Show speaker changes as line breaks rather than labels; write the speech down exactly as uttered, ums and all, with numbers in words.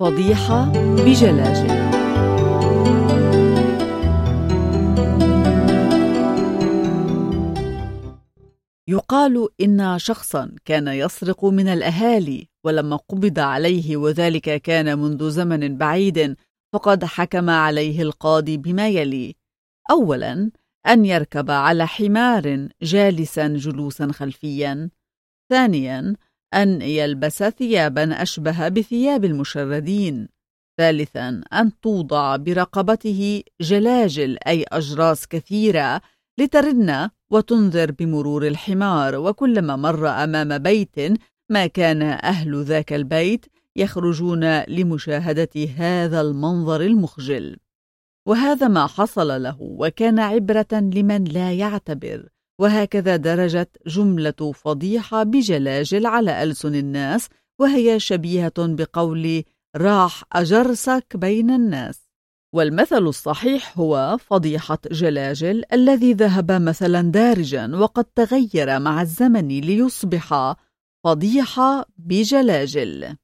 فضيحة بجلاجل. يقال إن شخصا كان يسرق من الأهالي، ولما قبض عليه وذلك كان منذ زمن بعيد، فقد حكم عليه القاضي بما يلي: أولا، أن يركب على حمار جالسا جلوسا خلفيا. ثانيا، أن يلبس ثيابا أشبه بثياب المشردين. ثالثا، أن توضع برقبته جلاجل أي أجراس كثيرة لترن وتنذر بمرور الحمار، وكلما مر أمام بيت ما كان أهل ذاك البيت يخرجون لمشاهدة هذا المنظر المخجل. وهذا ما حصل له، وكان عبرة لمن لا يعتبر. وهكذا درجت جملة فضيحة بجلاجل على ألسن الناس، وهي شبيهة بقول راح أجرسك بين الناس. والمثل الصحيح هو فضيحة جلاجل الذي ذهب مثلا دارجا، وقد تغير مع الزمن ليصبح فضيحة بجلاجل.